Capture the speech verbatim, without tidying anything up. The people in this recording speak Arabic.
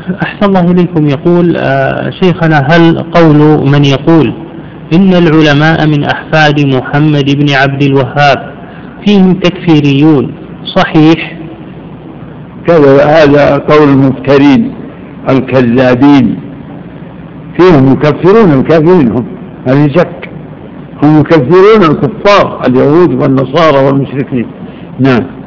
أحسن الله إليكم. يقول آه شيخنا: هل قول من يقول إن العلماء من أحفاد محمد بن عبد الوهاب فيهم تكفيريون صحيح؟ كذا، هذا قول المفترين الكذابين، فيهم يكفرون الكافرين، هم هذه شك، هم يكفرون الكفار اليهود والنصارى والمشركين. نعم.